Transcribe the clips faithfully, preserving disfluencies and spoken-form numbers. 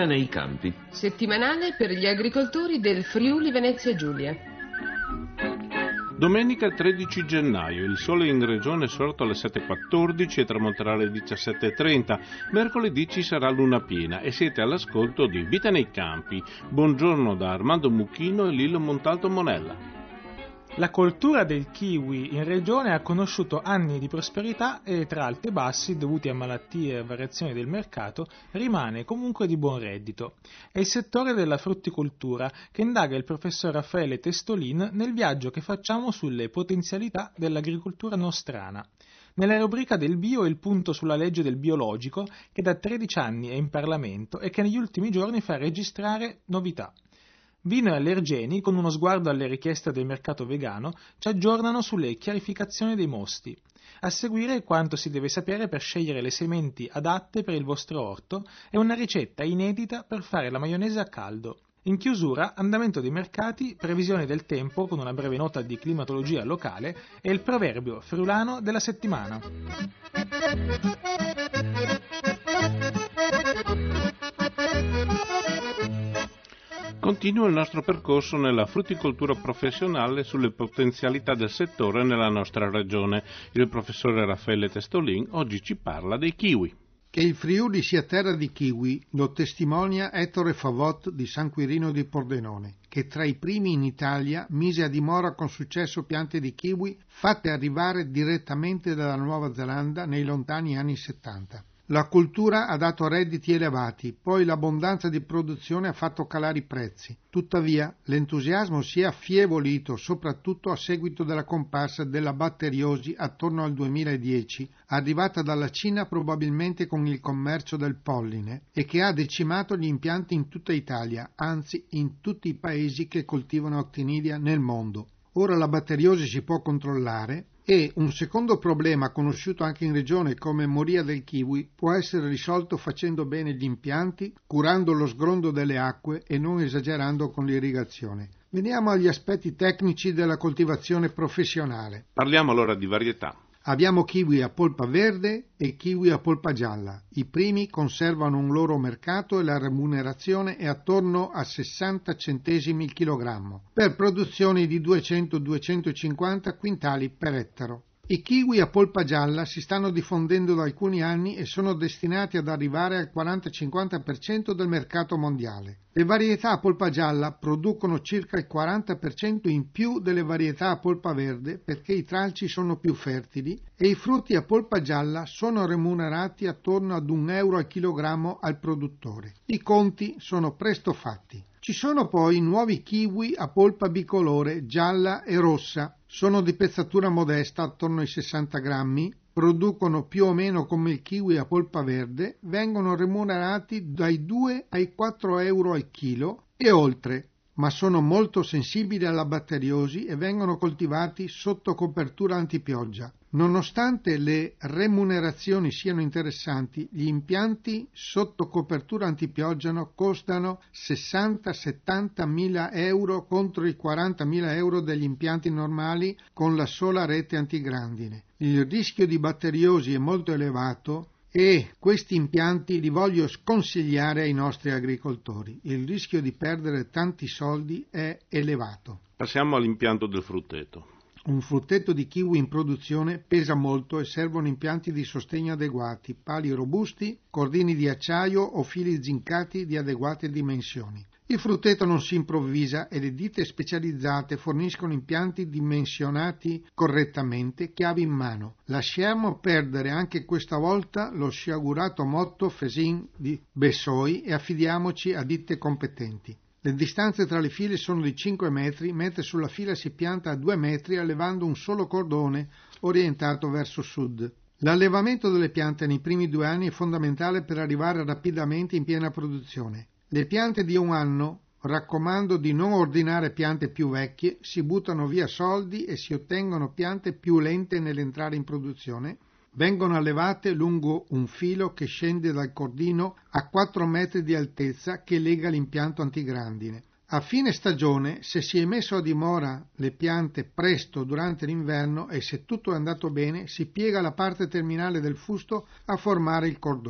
Vita nei campi. Settimanale per gli agricoltori del Friuli Venezia Giulia. Domenica tredici gennaio, il sole in regione è sorto alle sette e quattordici e tramonterà alle diciassette e trenta. Mercoledì ci sarà luna piena e siete all'ascolto di Vita nei campi. Buongiorno da Armando Mucchino e Lillo Montalto Monella. La coltura del kiwi in regione ha conosciuto anni di prosperità e tra alti e bassi dovuti a malattie e variazioni del mercato rimane comunque di buon reddito. È il settore della frutticoltura che indaga il professor Raffaele Testolin nel viaggio che facciamo sulle potenzialità dell'agricoltura nostrana. Nella rubrica del bio il punto sulla legge del biologico che da tredici anni è in Parlamento e che negli ultimi giorni fa registrare novità. Vino e Allergeni, con uno sguardo alle richieste del mercato vegano, ci aggiornano sulle chiarificazioni dei mosti. A seguire quanto si deve sapere per scegliere le sementi adatte per il vostro orto e una ricetta inedita per fare la maionese a caldo. In chiusura, andamento dei mercati, previsioni del tempo con una breve nota di climatologia locale e il proverbio friulano della settimana. Continua il nostro percorso nella frutticoltura professionale sulle potenzialità del settore nella nostra regione. Il professore Raffaele Testolin oggi ci parla dei kiwi. Che il Friuli sia terra di kiwi lo testimonia Ettore Favot di San Quirino di Pordenone, che tra i primi in Italia mise a dimora con successo piante di kiwi fatte arrivare direttamente dalla Nuova Zelanda nei lontani anni settanta. La cultura ha dato redditi elevati, poi l'abbondanza di produzione ha fatto calare i prezzi. Tuttavia, l'entusiasmo si è affievolito soprattutto a seguito della comparsa della batteriosi attorno al duemiladieci, arrivata dalla Cina probabilmente con il commercio del polline, e che ha decimato gli impianti in tutta Italia, anzi in tutti i paesi che coltivano actinidia nel mondo. Ora la batteriosi si può controllare, e un secondo problema conosciuto anche in regione come moria del kiwi può essere risolto facendo bene gli impianti, curando lo sgrondo delle acque e non esagerando con l'irrigazione. Veniamo agli aspetti tecnici della coltivazione professionale. Parliamo allora di varietà. Abbiamo kiwi a polpa verde e kiwi a polpa gialla. I primi conservano un loro mercato e la remunerazione è attorno a sessanta centesimi il chilogrammo, per produzioni di duecento duecentocinquanta quintali per ettaro. I kiwi a polpa gialla si stanno diffondendo da alcuni anni e sono destinati ad arrivare al quaranta cinquanta per cento del mercato mondiale. Le varietà a polpa gialla producono circa il quaranta per cento in più delle varietà a polpa verde perché i tralci sono più fertili e i frutti a polpa gialla sono remunerati attorno ad un euro al chilogrammo al produttore. I conti sono presto fatti. Ci sono poi nuovi kiwi a polpa bicolore, gialla e rossa. Sono di pezzatura modesta, attorno ai sessanta grammi, producono più o meno come il kiwi a polpa verde, vengono remunerati dai due ai quattro euro al chilo e oltre, ma sono molto sensibili alla batteriosi e vengono coltivati sotto copertura antipioggia. Nonostante le remunerazioni siano interessanti, gli impianti sotto copertura antipioggia costano sessanta settanta mila euro contro i quarantamila euro degli impianti normali con la sola rete antigrandine. Il rischio di batteriosi è molto elevato e questi impianti li voglio sconsigliare ai nostri agricoltori. Il rischio di perdere tanti soldi è elevato. Passiamo all'impianto del frutteto. Un frutteto di kiwi in produzione pesa molto e servono impianti di sostegno adeguati, pali robusti, cordini di acciaio o fili zincati di adeguate dimensioni. Il frutteto non si improvvisa e le ditte specializzate forniscono impianti dimensionati correttamente, chiavi in mano. Lasciamo perdere anche questa volta lo sciagurato motto Fesin di Bessoi e affidiamoci a ditte competenti. Le distanze tra le file sono di cinque metri, mentre sulla fila si pianta a due metri allevando un solo cordone orientato verso sud. L'allevamento delle piante nei primi due anni è fondamentale per arrivare rapidamente in piena produzione. Le piante di un anno, raccomando di non ordinare piante più vecchie, si buttano via soldi e si ottengono piante più lente nell'entrare in produzione. Vengono allevate lungo un filo che scende dal cordino a quattro metri di altezza che lega l'impianto antigrandine. A fine stagione, se si è messo a dimora le piante presto durante l'inverno e se tutto è andato bene, si piega la parte terminale del fusto a formare il cordone.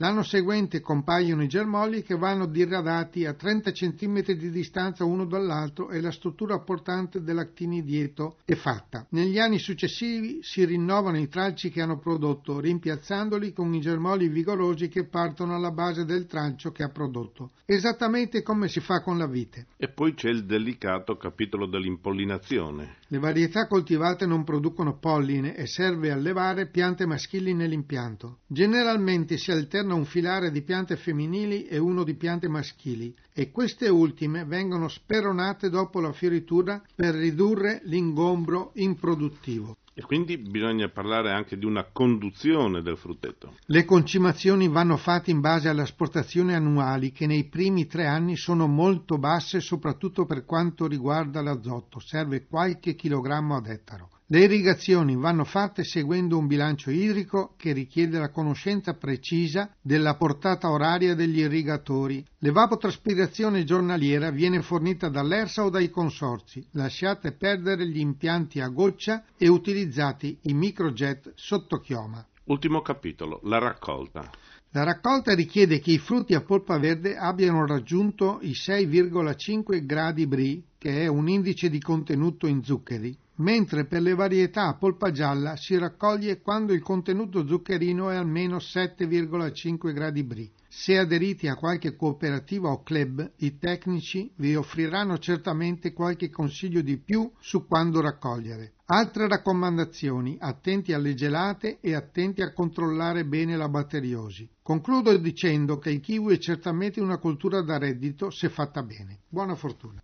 L'anno seguente compaiono i germogli che vanno diradati a trenta centimetri di distanza uno dall'altro e la struttura portante dell'actinidieto è fatta. Negli anni successivi si rinnovano i tralci che hanno prodotto, rimpiazzandoli con i germogli vigorosi che partono alla base del tralcio che ha prodotto, esattamente come si fa con la vite. E poi c'è il delicato capitolo dell'impollinazione. Le varietà coltivate non producono polline e serve allevare piante maschili nell'impianto. Generalmente si alterna un filare di piante femminili e uno di piante maschili e queste ultime vengono speronate dopo la fioritura per ridurre l'ingombro improduttivo. E quindi bisogna parlare anche di una conduzione del frutteto. Le concimazioni vanno fatte in base alle asportazioni annuali che nei primi tre anni sono molto basse, soprattutto per quanto riguarda l'azoto, serve qualche chilogrammo ad ettaro. Le irrigazioni vanno fatte seguendo un bilancio idrico che richiede la conoscenza precisa della portata oraria degli irrigatori. L'evapotraspirazione giornaliera viene fornita dall'ERSA o dai consorzi. Lasciate perdere gli impianti a goccia e utilizzati i microjet sotto chioma. Ultimo capitolo, la raccolta. La raccolta richiede che i frutti a polpa verde abbiano raggiunto i sei virgola cinque gradi Brie, che è un indice di contenuto in zuccheri, mentre per le varietà a polpa gialla si raccoglie quando il contenuto zuccherino è almeno sette virgola cinque gradi Brie. Se aderiti a qualche cooperativa o club, i tecnici vi offriranno certamente qualche consiglio di più su quando raccogliere. Altre raccomandazioni: attenti alle gelate e attenti a controllare bene la batteriosi. Concludo dicendo che il kiwi è certamente una coltura da reddito se fatta bene. Buona fortuna.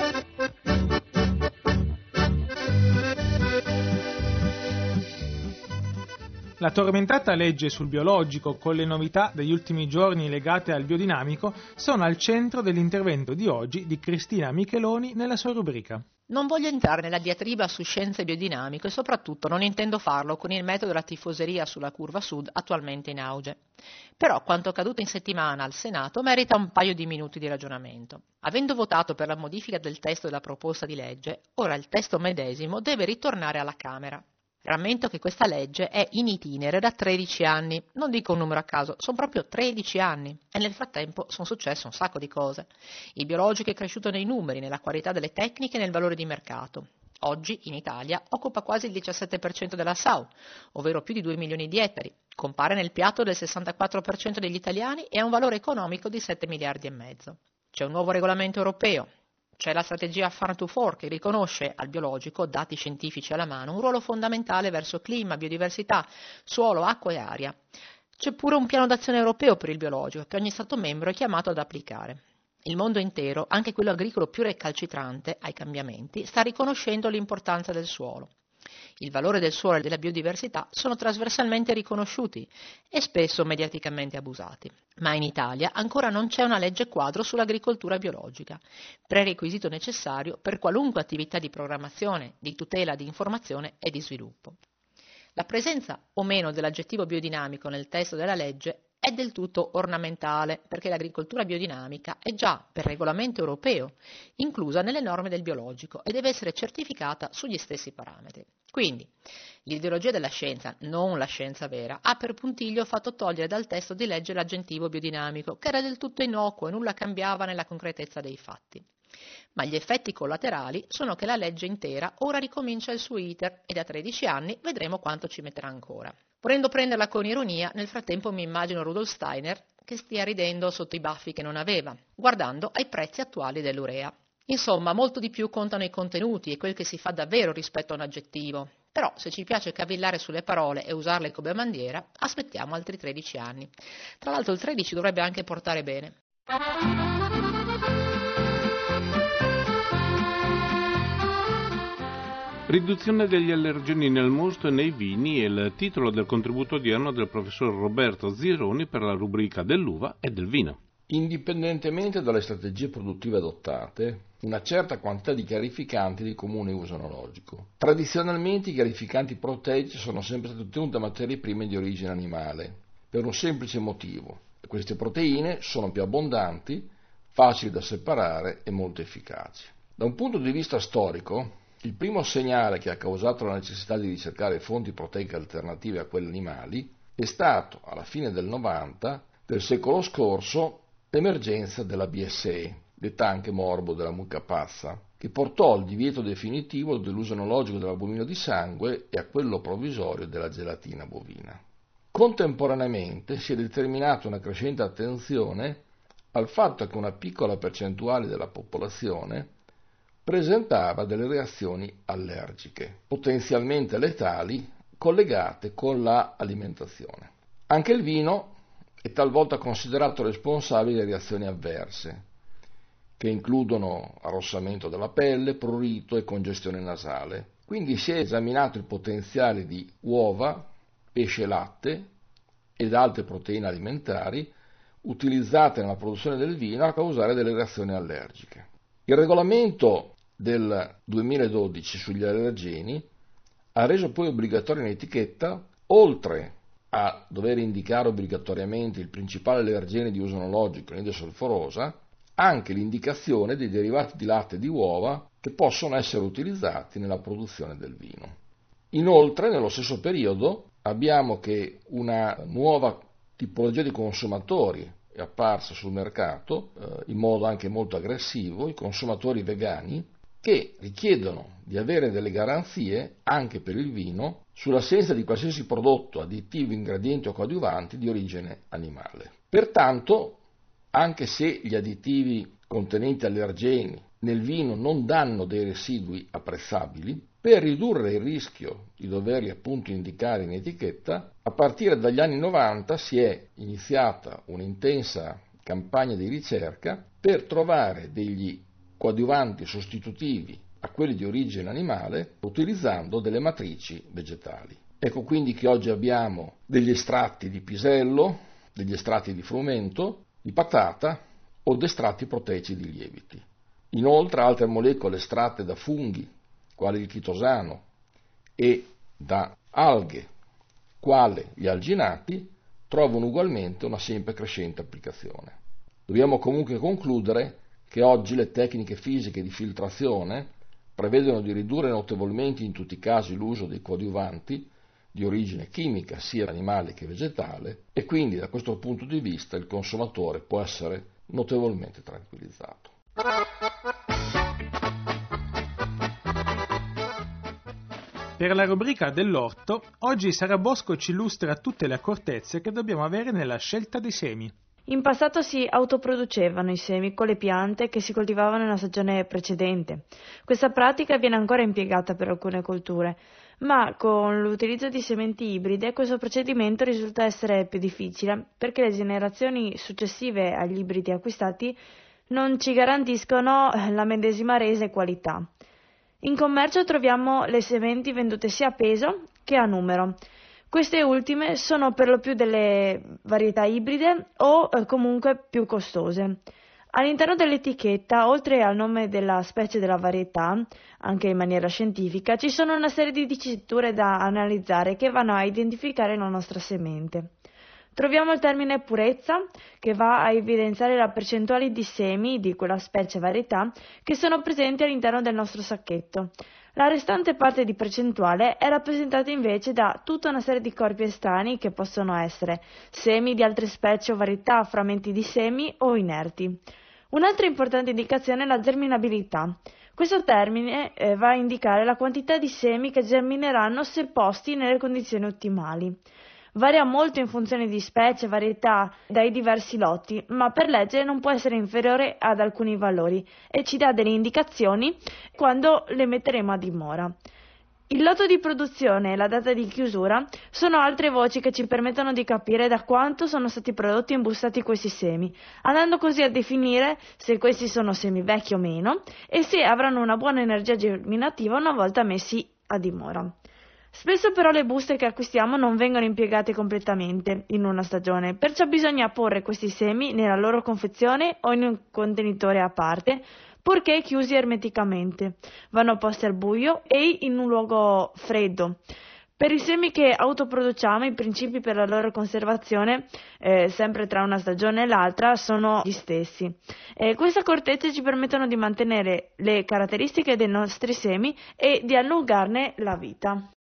La tormentata legge sul biologico, con le novità degli ultimi giorni legate al biodinamico, sono al centro dell'intervento di oggi di Cristina Micheloni nella sua rubrica. Non voglio entrare nella diatriba su scienze e biodinamico e soprattutto non intendo farlo con il metodo della tifoseria sulla curva sud attualmente in auge. Però quanto accaduto in settimana al Senato merita un paio di minuti di ragionamento. Avendo votato per la modifica del testo della proposta di legge, ora il testo medesimo deve ritornare alla Camera. Rammento che questa legge è in itinere da tredici anni, non dico un numero a caso, sono proprio tredici anni e nel frattempo sono successe un sacco di cose. Il biologico è cresciuto nei numeri, nella qualità delle tecniche e nel valore di mercato. Oggi in Italia occupa quasi il diciassette per cento della S A U, ovvero più di due milioni di ettari, compare nel piatto del sessantaquattro per cento degli italiani e ha un valore economico di sette miliardi e mezzo. C'è un nuovo regolamento europeo. C'è la strategia Farm to Fork che riconosce al biologico, dati scientifici alla mano, un ruolo fondamentale verso clima, biodiversità, suolo, acqua e aria. C'è pure un piano d'azione europeo per il biologico che ogni Stato membro è chiamato ad applicare. Il mondo intero, anche quello agricolo più recalcitrante ai cambiamenti, sta riconoscendo l'importanza del suolo. Il valore del suolo e della biodiversità sono trasversalmente riconosciuti e spesso mediaticamente abusati. Ma in Italia ancora non c'è una legge quadro sull'agricoltura biologica, prerequisito necessario per qualunque attività di programmazione, di tutela, di informazione e di sviluppo. La presenza o meno dell'aggettivo biodinamico nel testo della legge è del tutto ornamentale, perché l'agricoltura biodinamica è già, per regolamento europeo, inclusa nelle norme del biologico e deve essere certificata sugli stessi parametri. Quindi, l'ideologia della scienza, non la scienza vera, ha per puntiglio fatto togliere dal testo di legge l'aggettivo biodinamico, che era del tutto innocuo e nulla cambiava nella concretezza dei fatti. Ma gli effetti collaterali sono che la legge intera ora ricomincia il suo iter e da tredici anni vedremo quanto ci metterà ancora. Volendo prenderla con ironia, nel frattempo mi immagino Rudolf Steiner che stia ridendo sotto i baffi che non aveva, guardando ai prezzi attuali dell'urea. Insomma, molto di più contano i contenuti e quel che si fa davvero rispetto a un aggettivo. Però, se ci piace cavillare sulle parole e usarle come bandiera, aspettiamo altri tredici anni. Tra l'altro il tredici dovrebbe anche portare bene. Riduzione degli allergeni nel mosto e nei vini è il titolo del contributo odierno del professor Roberto Zironi per la rubrica dell'uva e del vino. Indipendentemente dalle strategie produttive adottate, una certa quantità di chiarificanti di comune uso enologico. Tradizionalmente i chiarificanti proteici sono sempre stati ottenuti da materie prime di origine animale, per un semplice motivo. Queste proteine sono più abbondanti, facili da separare e molto efficaci. Da un punto di vista storico, il primo segnale che ha causato la necessità di ricercare fonti proteiche alternative a quelle animali è stato, alla fine del novanta, del secolo scorso l'emergenza della B S E, detta anche morbo della mucca pazza, che portò al divieto definitivo dell'uso enologico dell'albumino di sangue e a quello provvisorio della gelatina bovina. Contemporaneamente si è determinata una crescente attenzione al fatto che una piccola percentuale della popolazione presentava delle reazioni allergiche, potenzialmente letali, collegate con l'alimentazione. Anche il vino è talvolta considerato responsabile di reazioni avverse, che includono arrossamento della pelle, prurito e congestione nasale. Quindi si è esaminato il potenziale di uova, pesce e latte ed altre proteine alimentari utilizzate nella produzione del vino a causare delle reazioni allergiche. Il regolamento del duemiladodici sugli allergeni ha reso poi obbligatoria in etichetta, oltre a dover indicare obbligatoriamente il principale allergene di uso enologico, l'anidride solforosa, anche l'indicazione dei derivati di latte e di uova che possono essere utilizzati nella produzione del vino. Inoltre, nello stesso periodo, abbiamo che una nuova tipologia di consumatori è apparsa sul mercato, eh, in modo anche molto aggressivo, i consumatori vegani, che richiedono di avere delle garanzie, anche per il vino, sull'assenza di qualsiasi prodotto, additivo, ingredienti o coadiuvanti di origine animale. Pertanto, anche se gli additivi contenenti allergeni nel vino non danno dei residui apprezzabili, per ridurre il rischio di doverli appunto indicare in etichetta, a partire dagli anni novanta si è iniziata un'intensa campagna di ricerca per trovare degli coadiuvanti sostitutivi a quelli di origine animale utilizzando delle matrici vegetali. Ecco quindi che oggi abbiamo degli estratti di pisello, degli estratti di frumento, di patata o di estratti proteici di lieviti. Inoltre altre molecole estratte da funghi, quali il chitosano, e da alghe, quale gli alginati, trovano ugualmente una sempre crescente applicazione. Dobbiamo comunque concludere che oggi le tecniche fisiche di filtrazione prevedono di ridurre notevolmente in tutti i casi l'uso dei coadiuvanti di origine chimica, sia animale che vegetale, e quindi da questo punto di vista il consumatore può essere notevolmente tranquillizzato. Per la rubrica dell'orto, oggi Sara Bosco ci illustra tutte le accortezze che dobbiamo avere nella scelta dei semi. In passato si autoproducevano i semi con le piante che si coltivavano nella stagione precedente. Questa pratica viene ancora impiegata per alcune colture, ma con l'utilizzo di sementi ibride questo procedimento risulta essere più difficile perché le generazioni successive agli ibridi acquistati non ci garantiscono la medesima resa e qualità. In commercio troviamo le sementi vendute sia a peso che a numero. Queste ultime sono per lo più delle varietà ibride o eh, comunque più costose. All'interno dell'etichetta, oltre al nome della specie della varietà, anche in maniera scientifica, ci sono una serie di diciture da analizzare che vanno a identificare la nostra semente. Troviamo il termine purezza, che va a evidenziare la percentuale di semi di quella specie varietà che sono presenti all'interno del nostro sacchetto. La restante parte di percentuale è rappresentata invece da tutta una serie di corpi estranei che possono essere semi di altre specie o varietà, frammenti di semi o inerti. Un'altra importante indicazione è la germinabilità. Questo termine eh, va a indicare la quantità di semi che germineranno se posti nelle condizioni ottimali. Varia molto in funzione di specie, varietà, dai diversi lotti, ma per legge non può essere inferiore ad alcuni valori e ci dà delle indicazioni quando le metteremo a dimora. Il lotto di produzione e la data di chiusura sono altre voci che ci permettono di capire da quanto sono stati prodotti e imbustati questi semi, andando così a definire se questi sono semi vecchi o meno e se avranno una buona energia germinativa una volta messi a dimora. Spesso però le buste che acquistiamo non vengono impiegate completamente in una stagione, perciò bisogna porre questi semi nella loro confezione o in un contenitore a parte, purché chiusi ermeticamente. Vanno posti al buio e in un luogo freddo. Per i semi che autoproduciamo, i principi per la loro conservazione, eh, sempre tra una stagione e l'altra, sono gli stessi. Eh, queste accortezze ci permettono di mantenere le caratteristiche dei nostri semi e di allungarne la vita.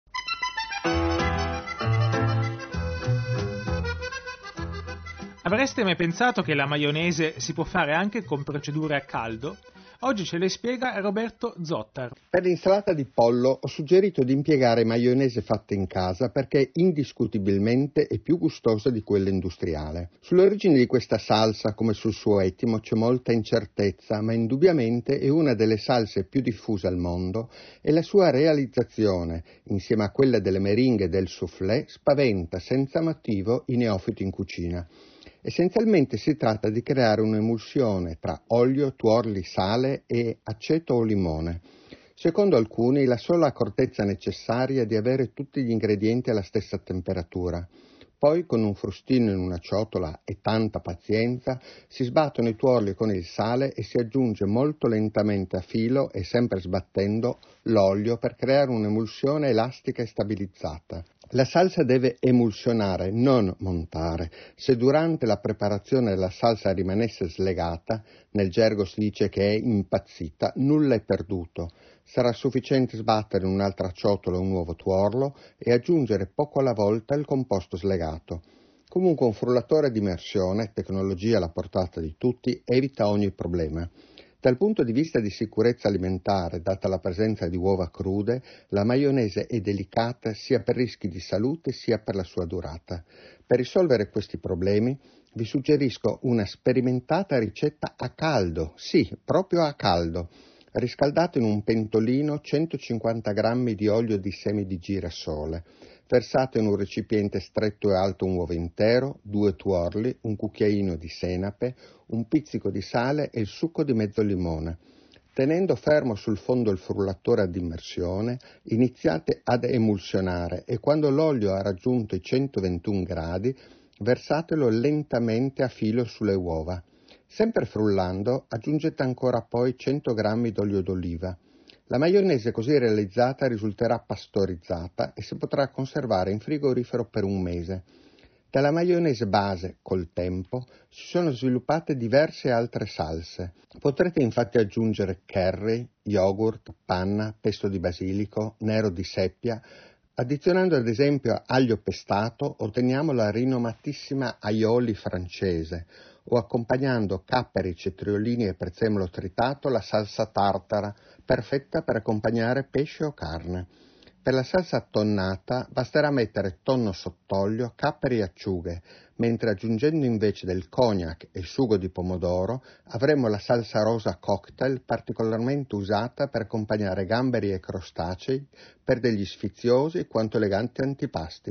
Avreste mai pensato che la maionese si può fare anche con procedure a caldo? Oggi ce le spiega Roberto Zottar. Per l'insalata di pollo ho suggerito di impiegare maionese fatta in casa perché indiscutibilmente è più gustosa di quella industriale. Sulle origini di questa salsa, come sul suo etimo, c'è molta incertezza, ma indubbiamente è una delle salse più diffuse al mondo e la sua realizzazione, insieme a quella delle meringhe e del soufflé, spaventa senza motivo i neofiti in cucina. Essenzialmente si tratta di creare un'emulsione tra olio, tuorli, sale e aceto o limone. Secondo alcuni, la sola accortezza necessaria è di avere tutti gli ingredienti alla stessa temperatura. Poi, con un frustino in una ciotola e tanta pazienza, si sbattono i tuorli con il sale e si aggiunge molto lentamente a filo e sempre sbattendo l'olio per creare un'emulsione elastica e stabilizzata. La salsa deve emulsionare, non montare. Se durante la preparazione la salsa rimanesse slegata, nel gergo si dice che è impazzita, nulla è perduto. Sarà sufficiente sbattere in un'altra ciotola un nuovo tuorlo e aggiungere poco alla volta il composto slegato. Comunque un frullatore di immersione, tecnologia alla portata di tutti, evita ogni problema. Dal punto di vista di sicurezza alimentare, data la presenza di uova crude, la maionese è delicata sia per rischi di salute sia per la sua durata. Per risolvere questi problemi vi suggerisco una sperimentata ricetta a caldo, sì, proprio a caldo. Riscaldate in un pentolino centocinquanta grammi di olio di semi di girasole. Versate in un recipiente stretto e alto un uovo intero, due tuorli, un cucchiaino di senape, un pizzico di sale e il succo di mezzo limone. Tenendo fermo sul fondo il frullatore ad immersione, iniziate ad emulsionare e quando l'olio ha raggiunto i centoventuno gradi, versatelo lentamente a filo sulle uova. Sempre frullando, aggiungete ancora poi cento grammi d'olio d'oliva. La maionese così realizzata risulterà pastorizzata e si potrà conservare in frigorifero per un mese. Dalla maionese base, col tempo, si sono sviluppate diverse altre salse. Potrete infatti aggiungere curry, yogurt, panna, pesto di basilico, nero di seppia. Addizionando ad esempio aglio pestato otteniamo la rinomatissima aioli francese o accompagnando capperi, cetriolini e prezzemolo tritato la salsa tartara, perfetta per accompagnare pesce o carne. Per la salsa tonnata basterà mettere tonno sott'olio, capperi e acciughe, mentre aggiungendo invece del cognac e sugo di pomodoro avremo la salsa rosa cocktail particolarmente usata per accompagnare gamberi e crostacei per degli sfiziosi quanto eleganti antipasti.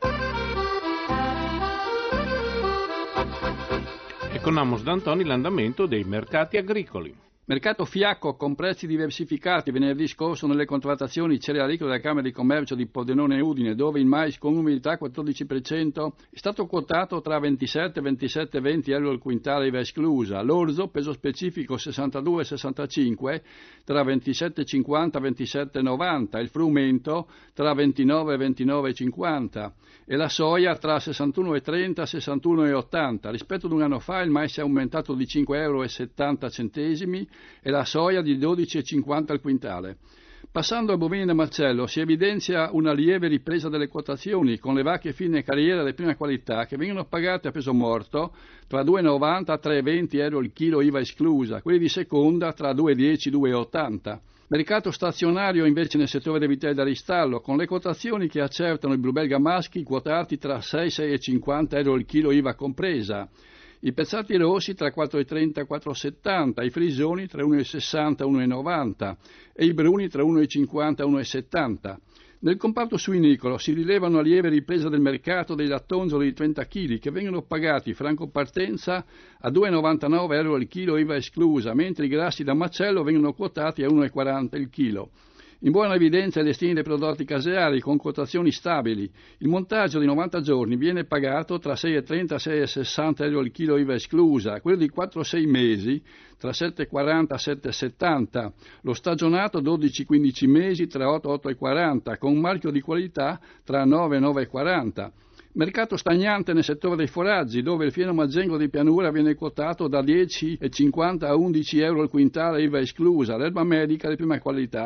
E con Amos D'Antoni l'andamento dei mercati agricoli. Mercato fiacco con prezzi diversificati venerdì scorso nelle contrattazioni cerealicole della Camera di Commercio di Pordenone e Udine, dove il mais con umidità quattordici per cento è stato quotato tra ventisette e ventisette virgola venti euro al quintale I V A esclusa, l'orzo peso specifico sessantadue virgola sessantacinque tra ventisette virgola cinquanta e ventisette virgola novanta, il frumento tra ventinove e ventinove virgola cinquanta e la soia tra sessantuno virgola trenta e sessantuno virgola ottanta. Rispetto ad un anno fa il mais è aumentato di cinque virgola settanta euro e la soia di dodici virgola cinquanta al quintale. Passando a bovini da macello si evidenzia una lieve ripresa delle quotazioni con le vacche fine carriera di prima qualità che vengono pagate a peso morto tra due virgola novanta e tre virgola venti euro il chilo I V A esclusa, quelli di seconda tra due virgola dieci e due virgola ottanta. Mercato stazionario invece nel settore dei vitelli da ristallo, con le quotazioni che accertano i blu belga maschi quotati tra sei e sei virgola cinquanta euro il chilo I V A compresa, i pezzati rossi tra quattro virgola trenta e quattro virgola settanta, i frisoni tra uno virgola sessanta e uno virgola novanta e i bruni tra uno virgola cinquanta e uno virgola settanta. Nel comparto suinicolo si rileva una lieve ripresa del mercato dei lattonzoli di trenta chili che vengono pagati franco partenza a due virgola novantanove euro il chilo I V A esclusa, mentre i grassi da macello vengono quotati a uno virgola quaranta il chilo. In buona evidenza i destini dei prodotti caseari con quotazioni stabili. Il montaggio di novanta giorni viene pagato tra sei virgola trenta e sei virgola sessanta euro il chilo I V A esclusa, quello di quattro sei mesi tra sette virgola quaranta e sette virgola settanta, lo stagionato dodici quindici mesi tra otto e otto virgola quaranta, con un marchio di qualità tra nove e nove virgola quaranta. Mercato stagnante nel settore dei foraggi, dove il fieno maggengo di pianura viene quotato da dieci virgola cinquanta a undici euro al quintale I V A esclusa, l'erba medica di prima qualità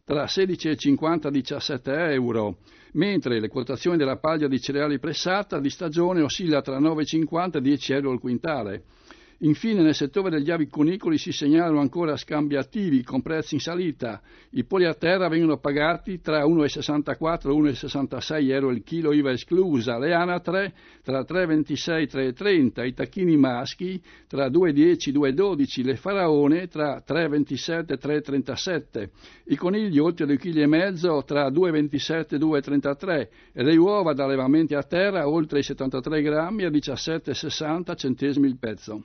tra sedici virgola cinquanta e diciassette euro, mentre le quotazioni della paglia di cereali pressata di stagione oscilla tra nove virgola cinquanta e dieci euro al quintale. Infine nel settore degli aviconicoli si segnalano ancora scambi attivi con prezzi in salita. I polli a terra vengono pagati tra uno virgola sessantaquattro e uno virgola sessantasei euro il chilo I V A esclusa, le anatre tra tre virgola ventisei e tre virgola trenta, i tacchini maschi tra due virgola dieci e due virgola dodici, le faraone tra tre virgola ventisette e tre virgola trentasette, i conigli oltre due virgola cinque chili tra due virgola ventisette e due virgola trentatré e le uova da allevamenti a terra oltre i settantatré grammi a diciassette virgola sessanta centesimi il pezzo.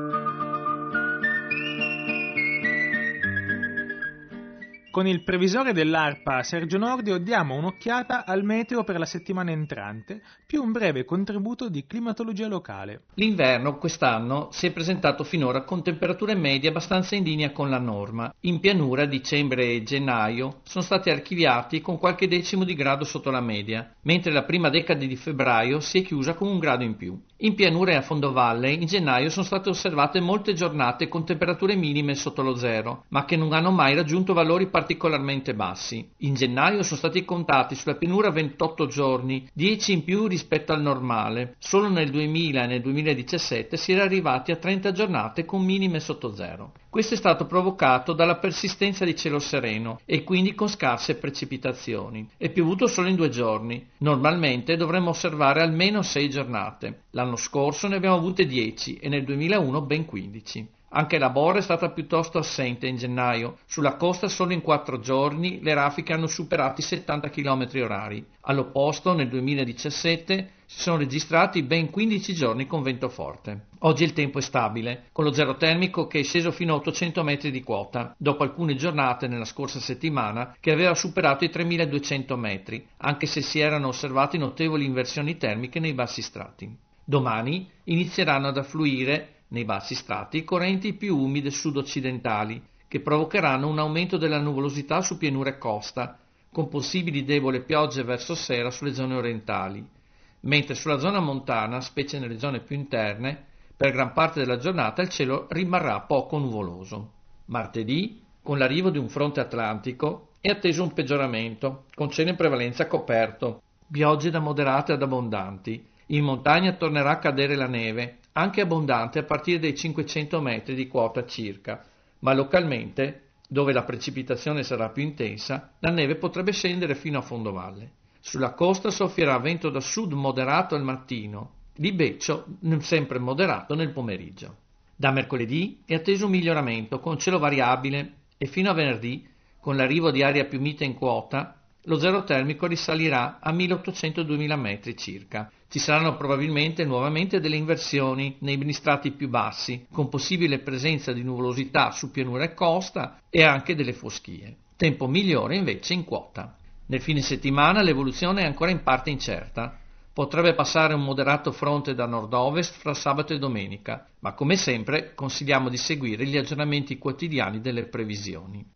Con il previsore dell'ARPA Sergio Nordio diamo un'occhiata al meteo per la settimana entrante, più un breve contributo di climatologia locale. L'inverno quest'anno si è presentato finora con temperature medie abbastanza in linea con la norma. In pianura dicembre e gennaio sono stati archiviati con qualche decimo di grado sotto la media, mentre la prima decade di febbraio si è chiusa con un grado in più. In pianura e a fondovalle in gennaio sono state osservate molte giornate con temperature minime sotto lo zero, ma che non hanno mai raggiunto valori particolarmente bassi. In gennaio sono stati contati sulla pianura ventotto giorni, dieci in più rispetto al normale. Solo nel duemila e nel duemiladiciassette si era arrivati a trenta giornate con minime sotto zero. Questo è stato provocato dalla persistenza di cielo sereno e quindi con scarse precipitazioni. È piovuto solo in due giorni. Normalmente dovremmo osservare almeno sei giornate. L'anno scorso ne abbiamo avute dieci e nel duemilauno ben quindici. Anche la Bora è stata piuttosto assente in gennaio. Sulla costa solo in quattro giorni le raffiche hanno superato i settanta chilometri orari. All'opposto, nel duemiladiciassette si sono registrati ben quindici giorni con vento forte. Oggi il tempo è stabile, con lo zero termico che è sceso fino a ottocento metri di quota, dopo alcune giornate nella scorsa settimana che aveva superato i tremiladuecento metri, anche se si erano osservate notevoli inversioni termiche nei bassi strati. Domani inizieranno ad affluire nei bassi strati correnti più umide sud-occidentali, che provocheranno un aumento della nuvolosità su pianura e costa, con possibili deboli piogge verso sera sulle zone orientali, mentre sulla zona montana, specie nelle zone più interne, per gran parte della giornata il cielo rimarrà poco nuvoloso. Martedì, con l'arrivo di un fronte atlantico, è atteso un peggioramento, con cielo in prevalenza coperto, piogge da moderate ad abbondanti. In montagna tornerà a cadere la neve, anche abbondante a partire dai cinquecento metri di quota circa, ma localmente, dove la precipitazione sarà più intensa, la neve potrebbe scendere fino a fondovalle. Sulla costa soffierà vento da sud moderato al mattino, di beccio sempre moderato nel pomeriggio. Da mercoledì è atteso un miglioramento con cielo variabile e fino a venerdì, con l'arrivo di aria più mite in quota, lo zero termico risalirà a milleottocento duemila metri circa. Ci saranno probabilmente nuovamente delle inversioni nei strati più bassi, con possibile presenza di nuvolosità su pianura e costa e anche delle foschie. Tempo migliore invece in quota. Nel fine settimana l'evoluzione è ancora in parte incerta. Potrebbe passare un moderato fronte da nord-ovest fra sabato e domenica, ma come sempre consigliamo di seguire gli aggiornamenti quotidiani delle previsioni.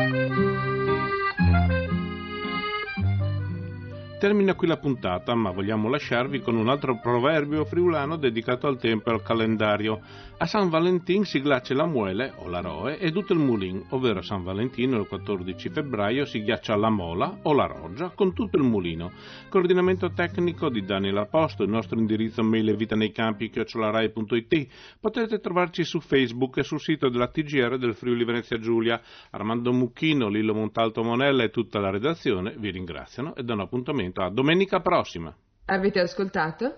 Termina qui la puntata, ma vogliamo lasciarvi con un altro proverbio friulano dedicato al tempo e al calendario. A San Valentin si glacia la muele o la roe e tutto il mulin, ovvero a San Valentino il quattordici febbraio si ghiaccia la mola o la roggia con tutto il mulino. Coordinamento tecnico di Daniel Aposto, il nostro indirizzo mail è vitanei-campi chiocciola rai punto it. Potete trovarci su Facebook e sul sito della T G R del Friuli Venezia Giulia. Armando Mucchino, Lillo Montalto Monella e tutta la redazione vi ringraziano e danno appuntamento a domenica prossima. Avete ascoltato?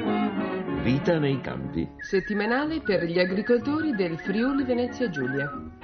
Vita nei campi. Settimanale per gli agricoltori del Friuli Venezia Giulia.